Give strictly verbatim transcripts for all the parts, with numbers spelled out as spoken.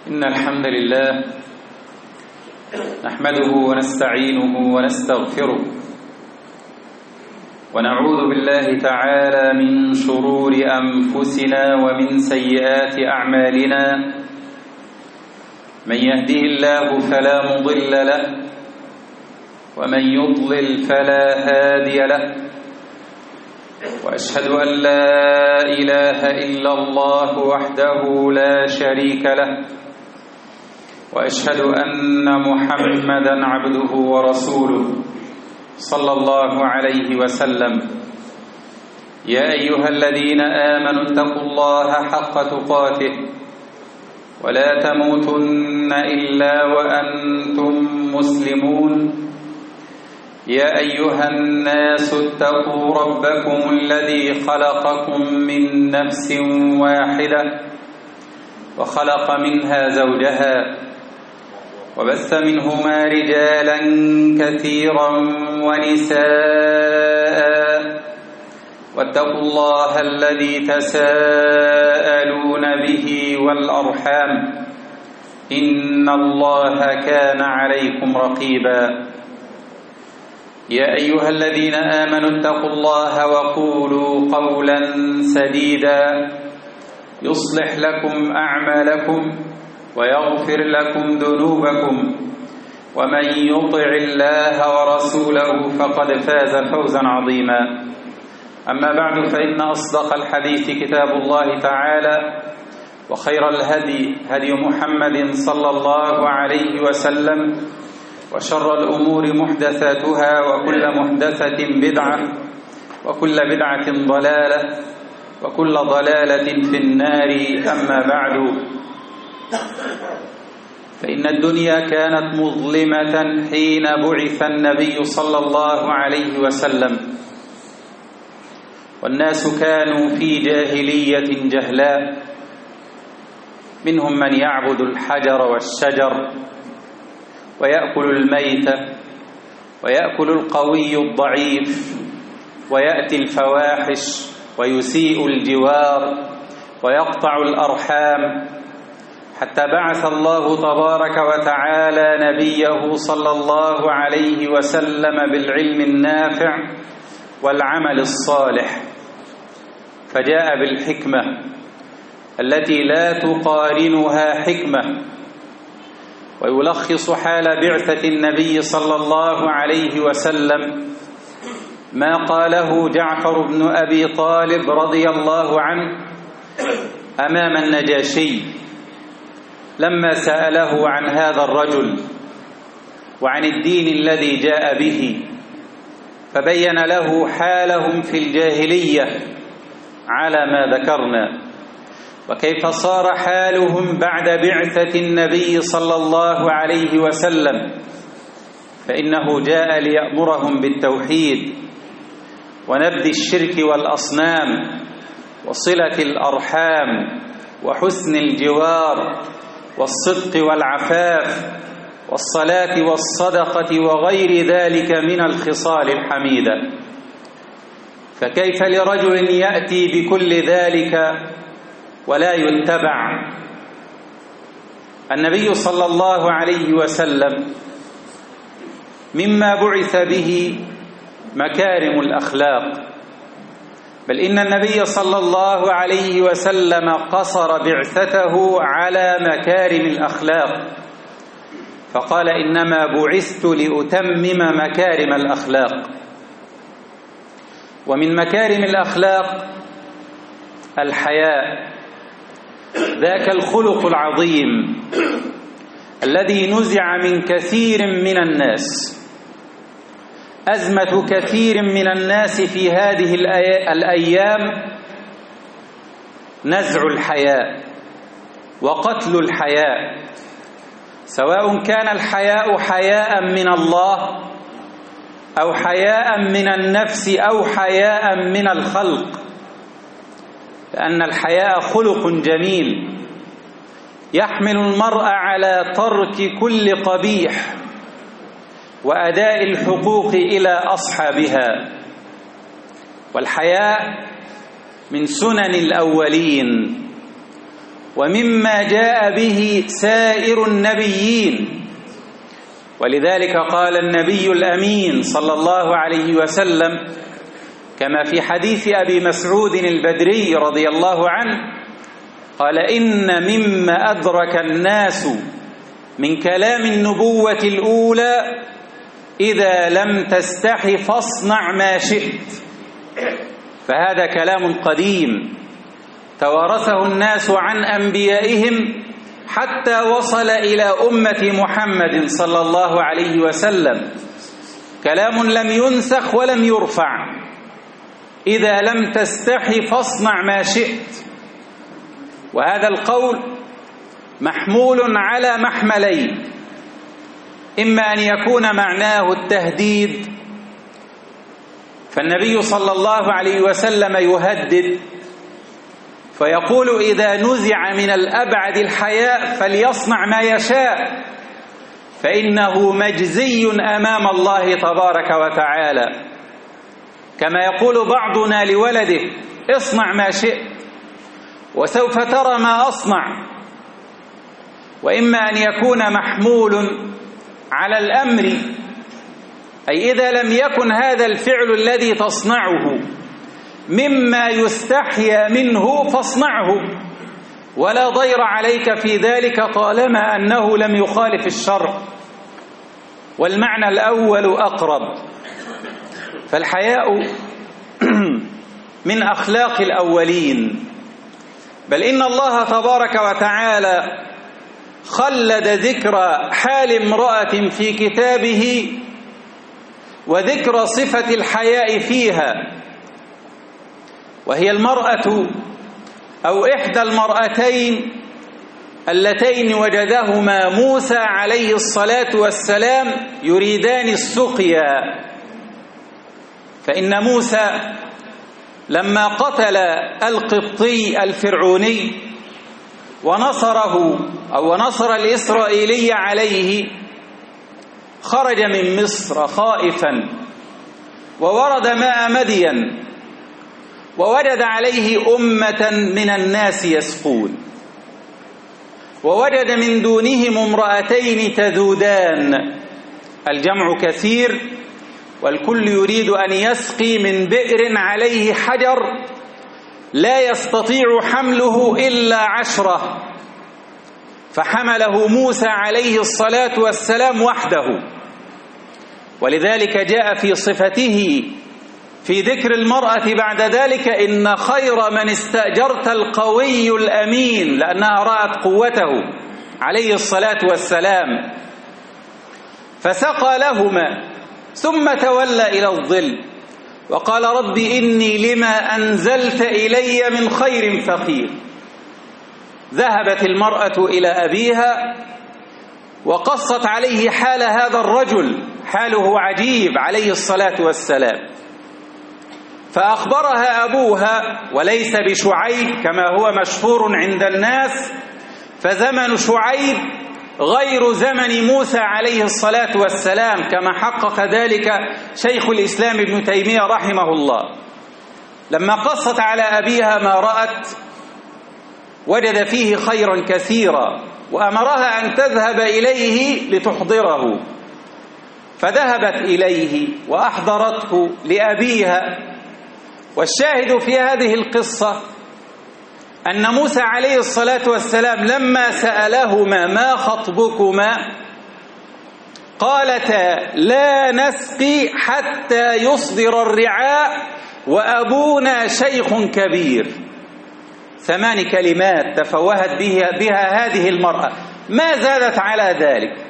إن الحمد لله نحمده ونستعينه ونستغفره ونعوذ بالله تعالى من شرور أنفسنا ومن سيئات أعمالنا. من يهده الله فلا مضل له ومن يضلل فلا هادي له، وأشهد أن لا إله إلا الله وحده لا شريك له، وأشهد أن محمدًا عبده ورسوله صلى الله عليه وسلم. يا أيها الذين آمنوا اتقوا الله حق تقاته ولا تموتن إلا وأنتم مسلمون. يا أيها الناس اتقوا ربكم الذي خلقكم من نفس واحدة وخلق منها زوجها وبث منهما رجالا كثيرا ونساء، واتقوا الله الذي تساءلون به والأرحام إن الله كان عليكم رقيبا. يا أيها الذين آمنوا اتقوا الله وقولوا قولا سديدا يصلح لكم أعمالكم ويغفر لكم ذنوبكم، ومن يطع الله ورسوله فقد فاز فوزا عظيما. أما بعد، فإن أصدق الحديث كتاب الله تعالى، وخير الهدي هدي محمد صلى الله عليه وسلم، وشر الأمور محدثاتها، وكل محدثة بدعة، وكل بدعة ضلالة، وكل ضلالة في النار. أما بعد، فإن الدنيا كانت مظلمة حين بعث النبي صلى الله عليه وسلم، والناس كانوا في جاهلية جهلاء، منهم من يعبد الحجر والشجر ويأكل الميت ويأكل القوي الضعيف ويأتي الفواحش ويسيء الجوار ويقطع الأرحام، حتى بعث الله تبارك وتعالى نبيه صلى الله عليه وسلم بالعلم النافع والعمل الصالح، فجاء بالحكمة التي لا تقارنها حكمة، ويلخص حال بعثة النبي صلى الله عليه وسلم ما قاله جعفر بن أبي طالب رضي الله عنه أمام النجاشي لما سأله عن هذا الرجل وعن الدين الذي جاء به، فبين له حالهم في الجاهلية على ما ذكرنا، وكيف صار حالهم بعد بعثة النبي صلى الله عليه وسلم، فإنه جاء ليأمرهم بالتوحيد ونبذ الشرك والأصنام وصلة الأرحام وحسن الجوار والصدق والعفاف والصلاة والصدقة وغير ذلك من الخصال الحميدة. فكيف لرجل يأتي بكل ذلك ولا يتبع؟ النبي صلى الله عليه وسلم مما بعث به مكارم الأخلاق، بل إن النبي صلى الله عليه وسلم قصر بعثته على مكارم الأخلاق، فقال: إنما بعثت لأتمم مكارم الأخلاق. ومن مكارم الأخلاق الحياء، ذاك الخلق العظيم الذي نزع من كثير من الناس. أزمة كثير من الناس في هذه الأيام نزع الحياء وقتل الحياء، سواء كان الحياء حياء من الله أو حياء من النفس أو حياء من الخلق، لأن الحياء خلق جميل يحمل المرء على ترك كل قبيح وأداء الحقوق إلى أصحابها. والحياء من سنن الأولين، ومما جاء به سائر النبيين. ولذلك قال النبي الأمين صلى الله عليه وسلم كما في حديث أبي مسعود البدري رضي الله عنه قال: إن مما أدرك الناس من كلام النبوة الأولى إذا لم تستح فاصنع ما شئت. فهذا كلام قديم توارثه الناس عن أنبيائهم حتى وصل إلى أمة محمد صلى الله عليه وسلم، كلام لم ينسخ ولم يرفع: إذا لم تستحي فاصنع ما شئت. وهذا القول محمول على محملين: إما أن يكون معناه التهديد، فالنبي صلى الله عليه وسلم يهدد فيقول: إذا نزع من الأبعد الحياء فليصنع ما يشاء فإنه مجزي أمام الله تبارك وتعالى، كما يقول بعضنا لولده: اصنع ما شئت وسوف ترى ما أصنع. وإما أن يكون محمول على الأمر، أي إذا لم يكن هذا الفعل الذي تصنعه مما يستحيا منه فاصنعه ولا ضير عليك في ذلك طالما أنه لم يخالف الشرع. والمعنى الأول أقرب، فالحياء من أخلاق الأولين، بل إن الله تبارك وتعالى خلد ذكر حال امرأة في كتابه وذكر صفة الحياء فيها، وهي المرأة أو إحدى المرأتين اللتين وجدهما موسى عليه الصلاة والسلام يريدان السقيا. فإن موسى لما قتل القبطي الفرعوني ونصره أو نصر الإسرائيلي عليه خرج من مصر خائفا وورد ماء مدين ووجد عليه أمة من الناس يسقون، ووجد من دونهم امرأتين تذودان، الجمع كثير والكل يريد أن يسقي من بئر عليه حجر لا يستطيع حمله إلا عشرة، فحمله موسى عليه الصلاة والسلام وحده. ولذلك جاء في صفته في ذكر المرأة بعد ذلك: إن خير من استأجرت القوي الأمين، لأنها رأت قوته عليه الصلاة والسلام. فسقى لهما ثم تولى إلى الظل وقال: رب إني لما أنزلت إلي من خير فقير. ذهبت المرأة إلى أبيها وقصت عليه حال هذا الرجل، حاله عجيب عليه الصلاة والسلام، فأخبرها أبوها، وليس بشعيب كما هو مشهور عند الناس، فزمن شعيب غير زمن موسى عليه الصلاة والسلام، كما حقق ذلك شيخ الإسلام ابن تيمية رحمه الله. لما قصت على أبيها ما رأت وجد فيه خيرا كثيرا، وأمرها أن تذهب إليه لتحضره، فذهبت إليه وأحضرته لأبيها. والشاهد في هذه القصة أن موسى عليه الصلاة والسلام لما سألهما: ما خطبكما؟ قالتا: لا نسقي حتى يصدر الرعاء وأبونا شيخ كبير. ثمان كلمات تفوهت بها, بها هذه المرأة، ما زادت على ذلك.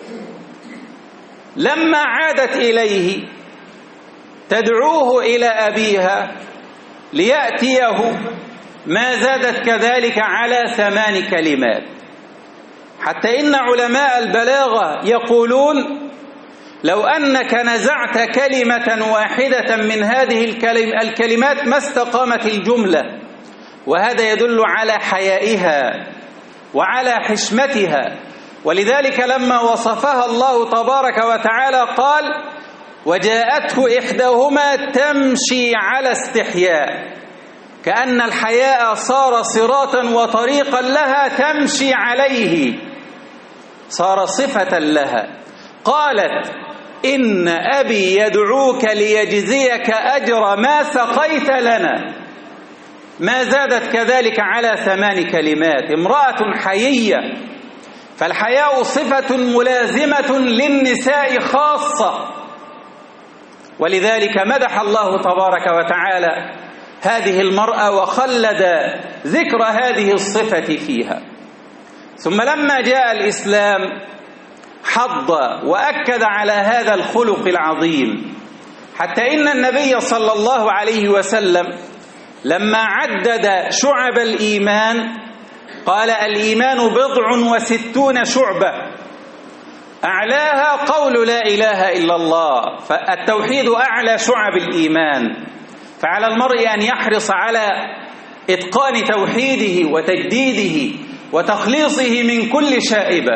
لما عادت إليه تدعوه إلى أبيها ليأتيه، ما زادت كذلك على ثمان كلمات، حتى إن علماء البلاغة يقولون: لو أنك نزعت كلمة واحدة من هذه الكلمات ما استقامت الجملة. وهذا يدل على حيائها وعلى حشمتها. ولذلك لما وصفها الله تبارك وتعالى قال: وجاءته إحداهما تمشي على استحياء. كأن الحياء صار صراطا وطريقا لها تمشي عليه، صار صفة لها. قالت: إن أبي يدعوك ليجزيك أجر ما سقيت لنا. ما زادت كذلك على ثمان كلمات. امرأة حيية، فالحياء صفة ملازمة للنساء خاصة، ولذلك مدح الله تبارك وتعالى هذه المرأة وخلد ذكر هذه الصفة فيها. ثم لما جاء الإسلام حض وأكد على هذا الخلق العظيم، حتى إن النبي صلى الله عليه وسلم لما عدد شعب الإيمان قال: الإيمان بضع وستون شعبة، أعلاها قول لا إله إلا الله، فالتوحيد أعلى شعب الإيمان. فعلى المرء أن يحرص على إتقان توحيده وتجديده وتخليصه من كل شائبة،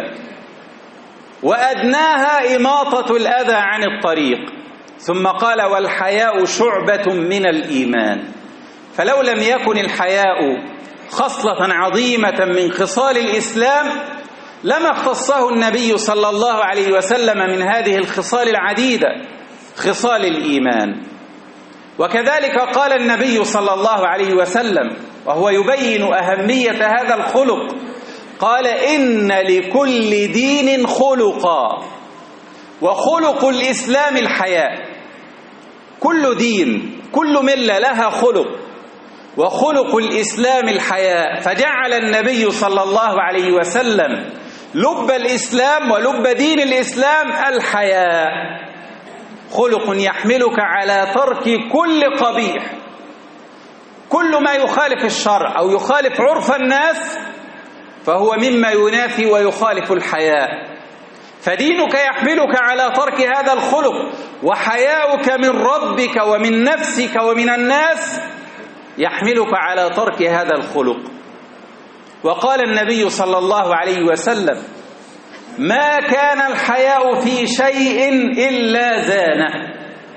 وأدناها إماطة الأذى عن الطريق. ثم قال: والحياء شعبة من الإيمان. فلو لم يكن الحياء خصلة عظيمة من خصال الإسلام لما اختصه النبي صلى الله عليه وسلم من هذه الخصال العديدة، خصال الإيمان. وكذلك قال النبي صلى الله عليه وسلم وهو يبين أهمية هذا الخلق، قال: إن لكل دين خلقا، وخلق الإسلام الحياء. كل دين، كل ملة لها خلق، وخلق الإسلام الحياء. فجعل النبي صلى الله عليه وسلم لب الإسلام ولب دين الإسلام الحياء، خلق يحملك على ترك كل قبيح، كل ما يخالف الشرع أو يخالف عرف الناس فهو مما ينافي ويخالف الحياء. فدينك يحملك على ترك هذا الخلق، وحياؤك من ربك ومن نفسك ومن الناس يحملك على ترك هذا الخلق. وقال النبي صلى الله عليه وسلم: ما كان الحياء في شيء إلا زانه.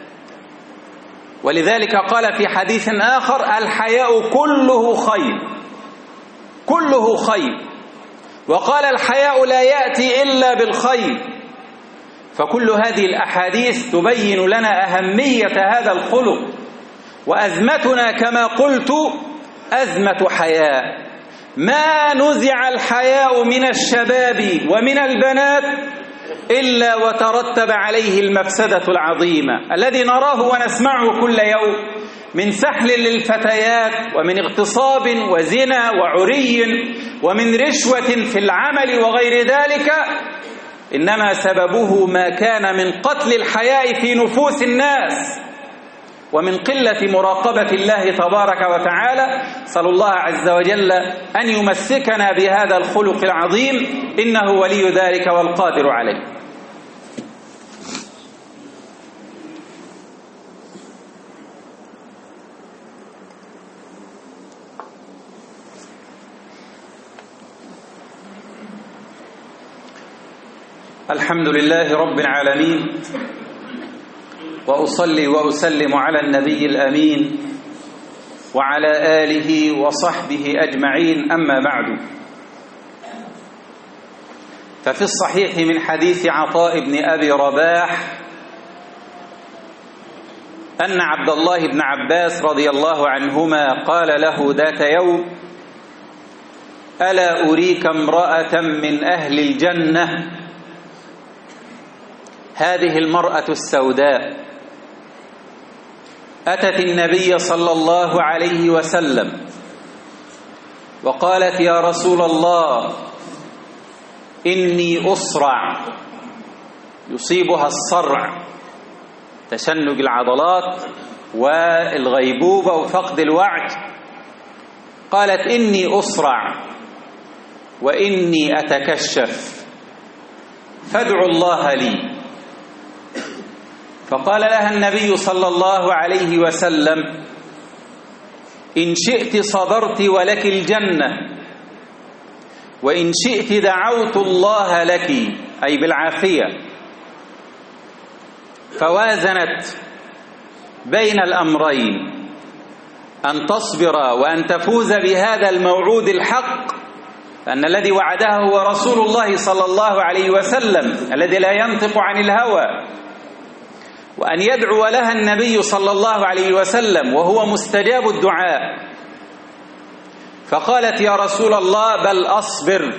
ولذلك قال في حديث آخر: الحياء كله خير، كله خير. وقال: الحياء لا يأتي إلا بالخير. فكل هذه الأحاديث تبين لنا أهمية هذا الخلق، وأزمتنا كما قلت أزمة حياء. ما نزع الحياء من الشباب ومن البنات إلا وترتب عليه المفسدة العظيمة الذي نراه ونسمعه كل يوم من سحل للفتيات، ومن اغتصاب وزنا وعري ومن رشوة في العمل وغير ذلك. إنما سببه ما كان من قتل الحياء في نفوس الناس ومن قلة مراقبة الله تبارك وتعالى. صلى الله عز وجل أن يمسكنا بهذا الخلق العظيم، إنه ولي ذلك والقادر عليه. الحمد لله رب العالمين، وأصلي وأسلم على النبي الأمين وعلى آله وصحبه أجمعين. أما بعد، ففي الصحيح من حديث عطاء بن أبي رباح أن عبد الله بن عباس رضي الله عنهما قال له ذات يوم: ألا أريك امرأة من أهل الجنة؟ هذه المرأة السوداء أتت النبي صلى الله عليه وسلم وقالت: يا رسول الله، إني أصرع، يصيبها الصرع، تشنج العضلات والغيبوبة وفقد الوعي. قالت: إني أصرع وإني أتكشف، فادعوا الله لي. فقال لها النبي صلى الله عليه وسلم: إن شئت صبرت ولك الجنة، وإن شئت دعوت الله لك، أي بالعافية. فوازنت بين الأمرين، أن تصبر وأن تفوز بهذا الموعود الحق، أن الذي وعدها هو رسول الله صلى الله عليه وسلم الذي لا ينطق عن الهوى، وأن يدعو لها النبي صلى الله عليه وسلم وهو مستجاب الدعاء. فقالت: يا رسول الله بل أصبر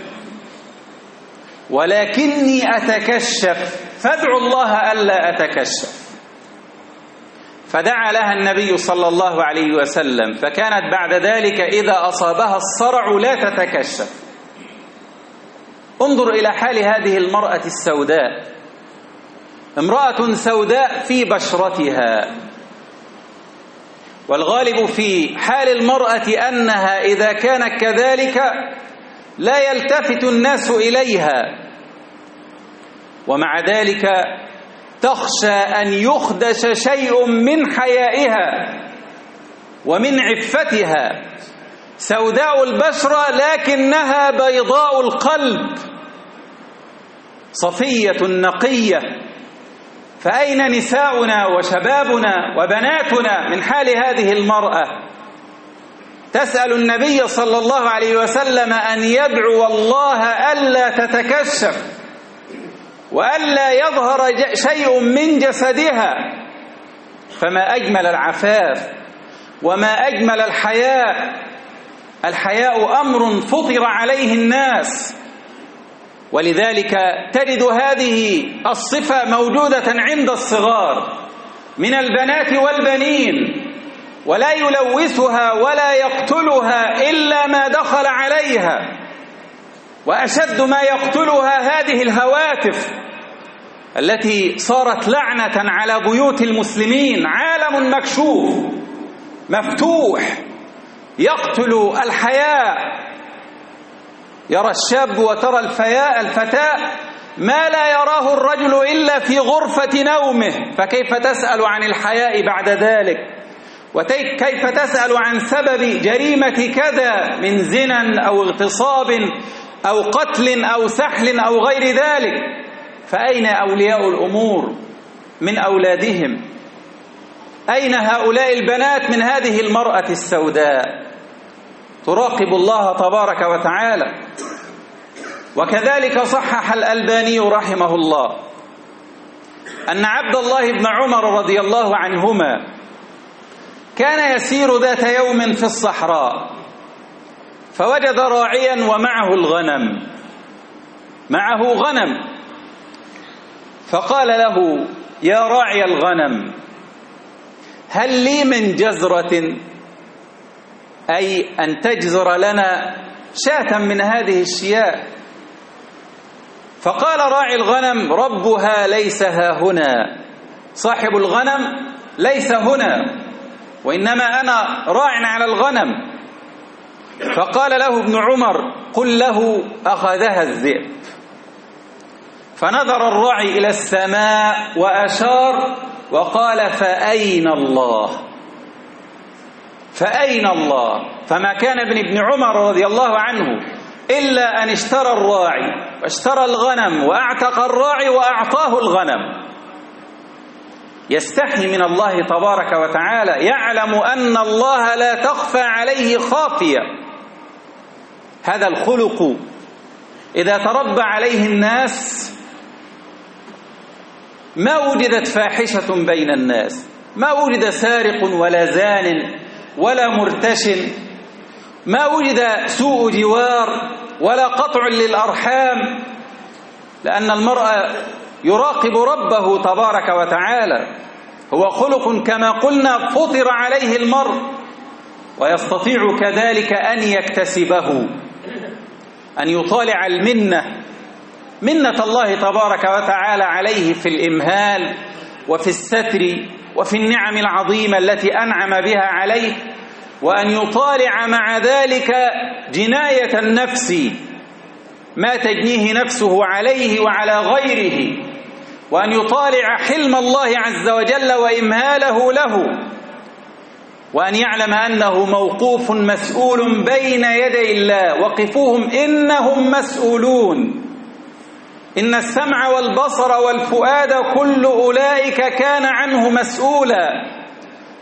ولكني أتكشف، فادعو الله ألا أتكشف. فدعا لها النبي صلى الله عليه وسلم، فكانت بعد ذلك إذا أصابها الصرع لا تتكشف. انظر إلى حال هذه المرأة السوداء، امرأة سوداء في بشرتها، والغالب في حال المرأة أنها إذا كانت كذلك لا يلتفت الناس إليها، ومع ذلك تخشى أن يخدش شيء من حيائها ومن عفتها. سوداء البشرة لكنها بيضاء القلب، صفية نقية. فأين نساؤنا وشبابنا وبناتنا من حال هذه المرأة؟ تسأل النبي صلى الله عليه وسلم أن يدعو الله ألا تتكشف وألا يظهر شيء من جسدها. فما أجمل العفاف وما أجمل الحياء. الحياء أمر فطر عليه الناس، ولذلك تجد هذه الصفة موجودة عند الصغار من البنات والبنين، ولا يلوثها ولا يقتلها إلا ما دخل عليها. وأشد ما يقتلها هذه الهواتف التي صارت لعنة على بيوت المسلمين. عالم مكشوف مفتوح يقتل الحياء. يرى الشاب وترى الفياء الفتاة ما لا يراه الرجل إلا في غرفة نومه، فكيف تسأل عن الحياء بعد ذلك؟ وكيف تسأل عن سبب جريمة كذا من زنا أو اغتصاب أو قتل أو سحل أو غير ذلك؟ فأين أولياء الأمور من أولادهم؟ أين هؤلاء البنات من هذه المرأة السوداء؟ تراقب الله تبارك وتعالى. وكذلك صحح الألباني رحمه الله أن عبد الله بن عمر رضي الله عنهما كان يسير ذات يوم في الصحراء، فوجد راعيا ومعه الغنم، معه غنم، فقال له: يا راعي الغنم، هل لي من جزرة، أي أن تجزر لنا شاة من هذه الشياء؟ فقال راعي الغنم: ربها ليس ها هنا، صاحب الغنم ليس هنا، وإنما أنا راع على الغنم. فقال له ابن عمر: قل له أخذها الذئب. فنظر الراعي إلى السماء وأشار وقال: فأين الله؟ فأين الله؟ فما كان ابن ابن عمر رضي الله عنه إلا أن اشترى الراعي واشترى الغنم وأعتق الراعي وأعطاه الغنم. يستحي من الله تبارك وتعالى، يعلم أن الله لا تخفى عليه خافية. هذا الخلق إذا تربى عليه الناس ما وجدت فاحشة بين الناس، ما وجد سارق ولا زان ولا مرتش، ما وجد سوء جوار ولا قطع للأرحام، لأن المرء يراقب ربه تبارك وتعالى. هو خلق كما قلنا فطر عليه المرء، ويستطيع كذلك أن يكتسبه، أن يطالع المنة، منة الله تبارك وتعالى عليه في الإمهال وفي الستر وفي النعم العظيمة التي أنعم بها عليه، وأن يطالع مع ذلك جناية النفس، ما تجنيه نفسه عليه وعلى غيره، وأن يطالع حلم الله عز وجل وإمهاله له، وأن يعلم أنه موقوف مسؤول بين يدي الله. وقفوهم إنهم مسؤولون. إن السمع والبصر والفؤاد كل أولئك كان عنه مسؤولا.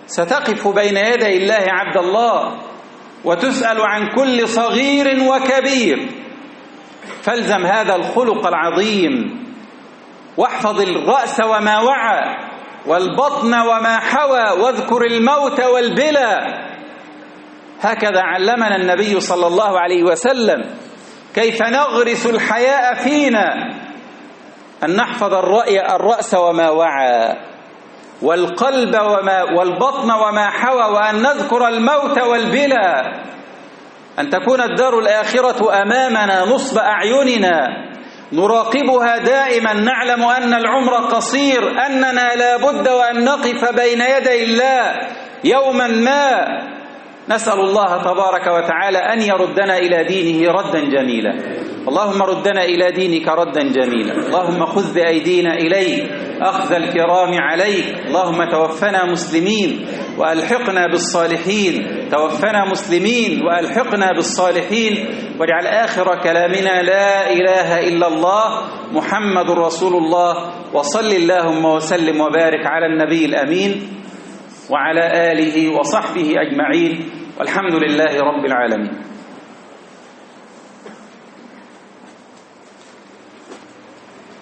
ستقف بين يدي الله عبد الله وتسأل عن كل صغير وكبير. فالزم هذا الخلق العظيم، واحفظ الرأس وما وعى والبطن وما حوى، واذكر الموت والبلى. هكذا علمنا النبي صلى الله عليه وسلم كيف نغرس الحياء فينا، أن نحفظ الرأي الرأس وما وعى والقلب وما والبطن وما حوى، وأن نذكر الموت والبلى، أن تكون الدار الآخرة أمامنا نصب أعيننا نراقبها دائما، نعلم أن العمر قصير، أننا لا بد وأن نقف بين يدي الله يوما ما. نسأل الله تبارك وتعالى أن يردنا إلى دينه ردا جميلا. اللهم ردنا إلى دينك ردا جميلا. اللهم خذ بأيدينا إليك أخذ الكرام عليك. اللهم توفنا مسلمين وألحقنا بالصالحين، توفنا مسلمين وألحقنا بالصالحين، واجعل آخر كلامنا لا إله إلا الله محمد رسول الله. وصل اللهم وسلم وبارك على النبي الأمين وعلى آله وصحبه أجمعين، والحمد لله رب العالمين.